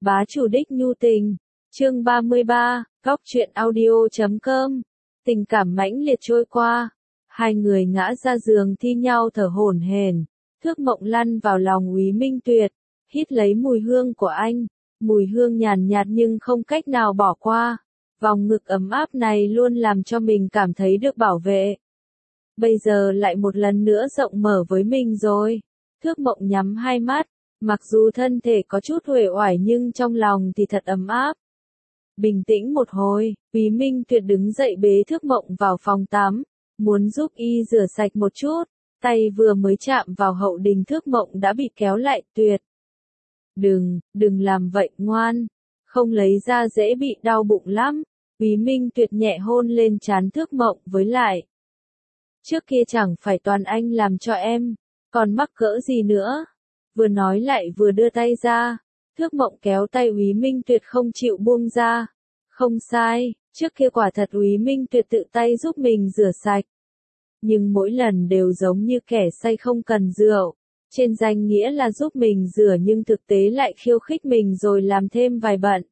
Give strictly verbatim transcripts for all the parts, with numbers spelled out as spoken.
Bá chủ đích nhu tình. Chương ba mươi ba, góc truyện audio chấm com. Tình cảm mãnh liệt trôi qua. Hai người ngã ra giường thi nhau thở hổn hển. Thước Mộng lăn vào lòng Úy Minh Tuyệt, hít lấy mùi hương của anh. Mùi hương nhàn nhạt nhưng không cách nào bỏ qua. Vòng ngực ấm áp này luôn làm cho mình cảm thấy được bảo vệ. Bây giờ lại một lần nữa rộng mở với mình rồi. Thước Mộng nhắm hai mắt, mặc dù thân thể có chút uể oải nhưng trong lòng thì thật ấm áp. Bình tĩnh một hồi, Úy Minh Tuyệt đứng dậy bế Thước Mộng vào phòng tắm, muốn giúp y rửa sạch một chút, tay vừa mới chạm vào hậu đình Thước Mộng đã bị kéo lại. Tuyệt. Đừng, đừng làm vậy ngoan, không lấy ra dễ bị đau bụng lắm. Úy Minh Tuyệt nhẹ hôn lên trán Thước Mộng, với lại. Trước kia chẳng phải toàn anh làm cho em, còn mắc cỡ gì nữa. Vừa nói lại vừa đưa tay ra. Thước Mộng kéo tay Úy Minh Tuyệt không chịu buông ra. Không sai, trước kia quả thật Úy Minh Tuyệt tự tay giúp mình rửa sạch. Nhưng mỗi lần đều giống như kẻ say không cần rượu. Trên danh nghĩa là giúp mình rửa nhưng thực tế lại khiêu khích mình rồi làm thêm vài bận.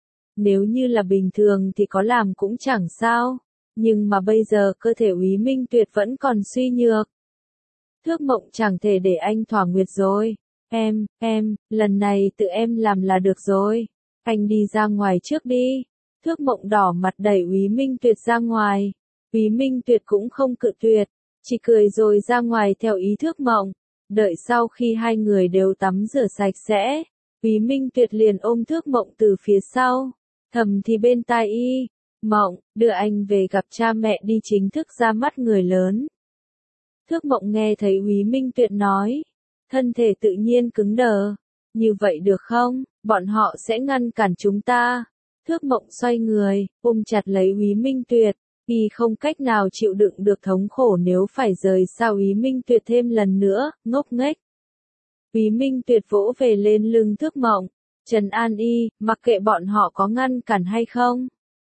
Nếu như là bình thường thì có làm cũng chẳng sao. Nhưng mà bây giờ cơ thể Úy Minh Tuyệt vẫn còn suy nhược. Thước Mộng chẳng thể để anh thỏa nguyệt rồi. Em, em, lần này tự em làm là được rồi. Anh đi ra ngoài trước đi. Thước Mộng đỏ mặt đẩy Úy Minh Tuyệt ra ngoài. Úy Minh Tuyệt cũng không cự tuyệt, chỉ cười rồi ra ngoài theo ý Thước Mộng. Đợi sau khi hai người đều tắm rửa sạch sẽ, Úy Minh Tuyệt liền ôm Thước Mộng từ phía sau, thầm thì bên tai y, Mộng, đưa anh về gặp cha mẹ đi, chính thức ra mắt người lớn. Thước Mộng nghe thấy Úy Minh Tuyệt nói, thân thể tự nhiên cứng đờ. Như vậy được không, bọn họ sẽ ngăn cản chúng ta. Thước Mộng xoay người, ôm chặt lấy Úy Minh Tuyệt, y không cách nào chịu đựng được thống khổ nếu phải rời xa Úy Minh Tuyệt thêm lần nữa, ngốc nghếch. Úy Minh Tuyệt vỗ về lên lưng Thước Mộng, trấn an y, mặc kệ bọn họ có ngăn cản hay không,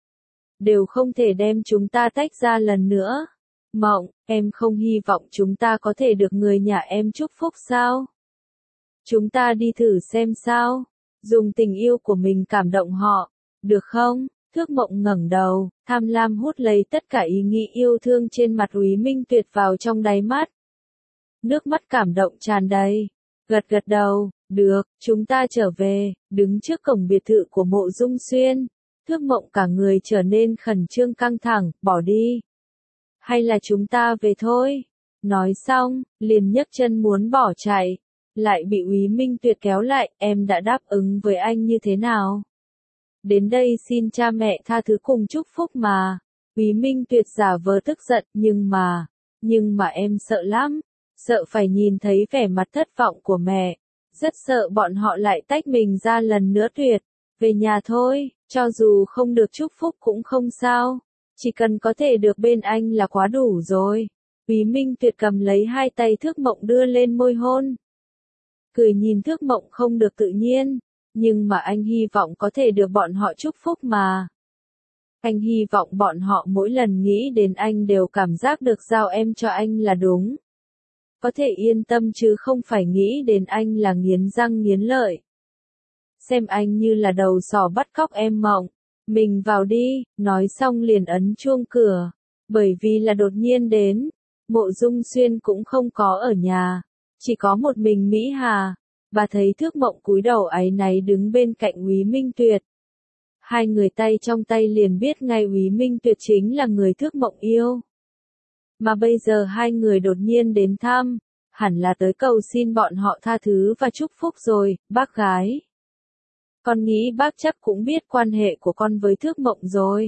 đều không thể đem chúng ta tách ra lần nữa. Mộng, em không hy vọng chúng ta có thể được người nhà em chúc phúc sao? Chúng ta đi thử xem sao, dùng tình yêu của mình cảm động họ, được không? Thước Mộng ngẩng đầu, tham lam hút lấy tất cả ý nghĩ yêu thương trên mặt Úy Minh Tuyệt vào trong đáy mắt. Nước mắt cảm động tràn đầy, gật gật đầu, được, chúng ta trở về. Đứng trước cổng biệt thự của Mộ Dung Xuyên, Thước Mộng cả người trở nên khẩn trương căng thẳng, bỏ đi. Hay là chúng ta về thôi? Nói xong, liền nhấc chân muốn bỏ chạy, lại bị Úy Minh Tuyệt kéo lại, em đã đáp ứng với anh như thế nào? Đến đây xin cha mẹ tha thứ cùng chúc phúc mà. Úy Minh Tuyệt giả vờ tức giận, nhưng mà, nhưng mà em sợ lắm, sợ phải nhìn thấy vẻ mặt thất vọng của mẹ, rất sợ bọn họ lại tách mình ra lần nữa. Tuyệt, về nhà thôi, cho dù không được chúc phúc cũng không sao, chỉ cần có thể được bên anh là quá đủ rồi. Úy Minh Tuyệt cầm lấy hai tay Thước Mộng đưa lên môi hôn. Cười nhìn Thước Mộng không được tự nhiên. Nhưng mà anh hy vọng có thể được bọn họ chúc phúc mà. Anh hy vọng bọn họ mỗi lần nghĩ đến anh đều cảm giác được giao em cho anh là đúng. Có thể yên tâm chứ không phải nghĩ đến anh là nghiến răng nghiến lợi. Xem anh như là đầu sỏ bắt cóc em. Mộng, mình vào đi, nói xong liền ấn chuông cửa. Bởi vì là đột nhiên đến, Mộ Dung Xuyên cũng không có ở nhà, chỉ có một mình Mỹ Hà. Bà thấy Thước Mộng cúi đầu áy náy đứng bên cạnh Úy Minh Tuyệt. Hai người tay trong tay liền biết ngay Úy Minh Tuyệt chính là người Thước Mộng yêu. Mà bây giờ hai người đột nhiên đến thăm, hẳn là tới cầu xin bọn họ tha thứ và chúc phúc rồi. Bác gái, con nghĩ bác chắc cũng biết quan hệ của con với Thước Mộng rồi.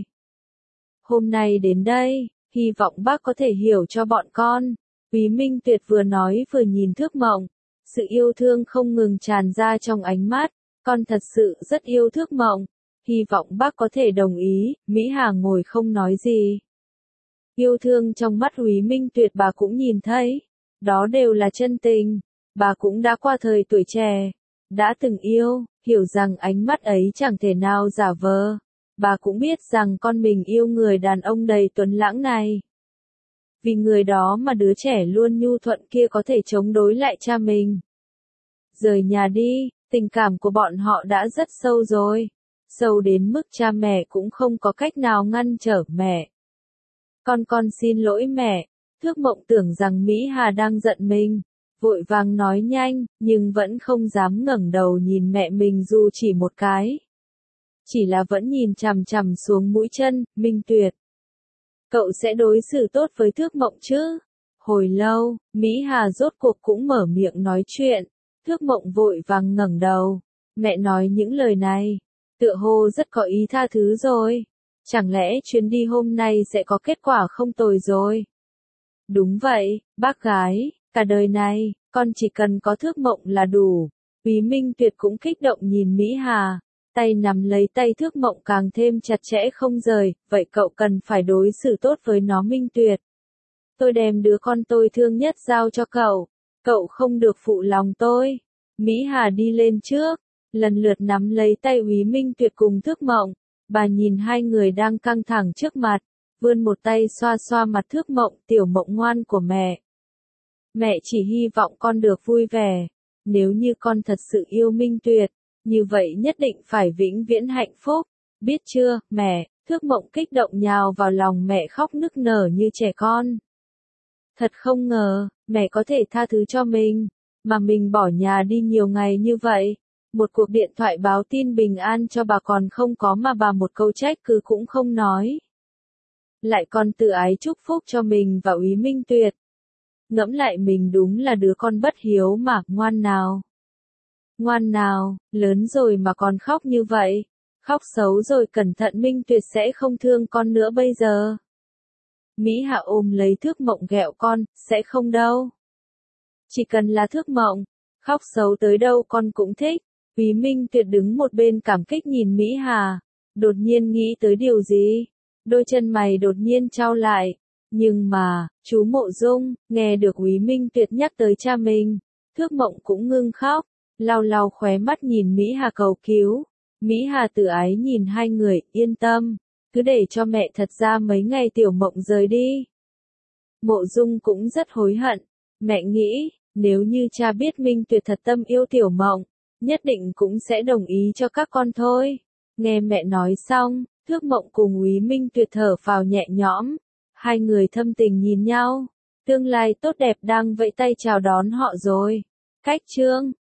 Hôm nay đến đây, hy vọng bác có thể hiểu cho bọn con. Úy Minh Tuyệt vừa nói vừa nhìn Thước Mộng. Sự yêu thương không ngừng tràn ra trong ánh mắt, con thật sự rất yêu Thước Mộng, hy vọng bác có thể đồng ý. Mỹ Hà ngồi không nói gì. Yêu thương trong mắt Úy Minh Tuyệt bà cũng nhìn thấy, đó đều là chân tình, bà cũng đã qua thời tuổi trẻ, đã từng yêu, hiểu rằng ánh mắt ấy chẳng thể nào giả vờ. Bà cũng biết rằng con mình yêu người đàn ông đầy tuấn lãng này. Vì người đó mà đứa trẻ luôn nhu thuận kia có thể chống đối lại cha mình. Rời nhà đi, Tình cảm của bọn họ đã rất sâu rồi. Sâu đến mức cha mẹ cũng không có cách nào ngăn trở mẹ. Con con xin lỗi mẹ. Thước Mộng tưởng rằng Mỹ Hà đang giận mình. Vội vàng nói nhanh, nhưng vẫn không dám ngẩng đầu nhìn mẹ mình dù chỉ một cái. Chỉ là vẫn nhìn chằm chằm xuống mũi chân, Minh Tuyệt. Cậu sẽ đối xử tốt với Thước Mộng chứ? Hồi lâu, Mỹ Hà rốt cuộc cũng mở miệng nói chuyện. Thước Mộng vội vàng ngẩng đầu. Mẹ nói những lời này, tựa hồ rất có ý tha thứ rồi. Chẳng lẽ chuyến đi hôm nay sẽ có kết quả không tồi rồi? Đúng vậy, bác gái, cả đời này, con chỉ cần có Thước Mộng là đủ. Úy Minh Tuyệt cũng kích động nhìn Mỹ Hà. Tay nắm lấy tay Thước Mộng càng thêm chặt chẽ không rời, vậy cậu cần phải đối xử tốt với nó Minh Tuyệt. Tôi đem đứa con tôi thương nhất giao cho cậu, cậu không được phụ lòng tôi. Mỹ Hà đi lên trước, lần lượt nắm lấy tay Úy Minh Tuyệt cùng Thước Mộng, bà nhìn hai người đang căng thẳng trước mặt, vươn một tay xoa xoa mặt Thước Mộng, tiểu Mộng ngoan của mẹ. Mẹ chỉ hy vọng con được vui vẻ, nếu như con thật sự yêu Minh Tuyệt, như vậy nhất định phải vĩnh viễn hạnh phúc, biết chưa, mẹ? Thước Mộng kích động nhào vào lòng mẹ khóc nức nở như trẻ con. Thật không ngờ, mẹ có thể tha thứ cho mình, mà mình bỏ nhà đi nhiều ngày như vậy. Một cuộc điện thoại báo tin bình an cho bà còn không có mà bà một câu trách cứ cũng không nói. Lại còn tự ái chúc phúc cho mình và Úy Minh Tuyệt. Ngẫm lại mình đúng là đứa con bất hiếu mà, ngoan nào. Ngoan nào, lớn rồi mà còn khóc như vậy. Khóc xấu rồi cẩn thận Minh Tuyệt sẽ không thương con nữa bây giờ. Mỹ Hạ ôm lấy Thước Mộng ghẹo con, sẽ không đâu. Chỉ cần là Thước Mộng, khóc xấu tới đâu con cũng thích. Úy Minh Tuyệt đứng một bên cảm kích nhìn Mỹ Hà, đột nhiên nghĩ tới điều gì. Đôi chân mày đột nhiên chau lại. Nhưng mà, chú Mộ Dung, nghe được Úy Minh Tuyệt nhắc tới cha mình, Thước Mộng cũng ngưng khóc, lau lau khóe mắt nhìn Mỹ Hà cầu cứu. Mỹ Hà tự ái nhìn hai người, yên tâm, cứ để cho mẹ thật ra mấy ngày tiểu Mộng rời đi. Mộ Dung cũng rất hối hận, mẹ nghĩ, nếu như cha biết Minh Tuyệt thật tâm yêu tiểu Mộng, nhất định cũng sẽ đồng ý cho các con thôi. Nghe mẹ nói xong, Thước Mộng cùng Úy Minh Tuyệt thở phào nhẹ nhõm, hai người thâm tình nhìn nhau, tương lai tốt đẹp đang vẫy tay chào đón họ rồi. Cách chương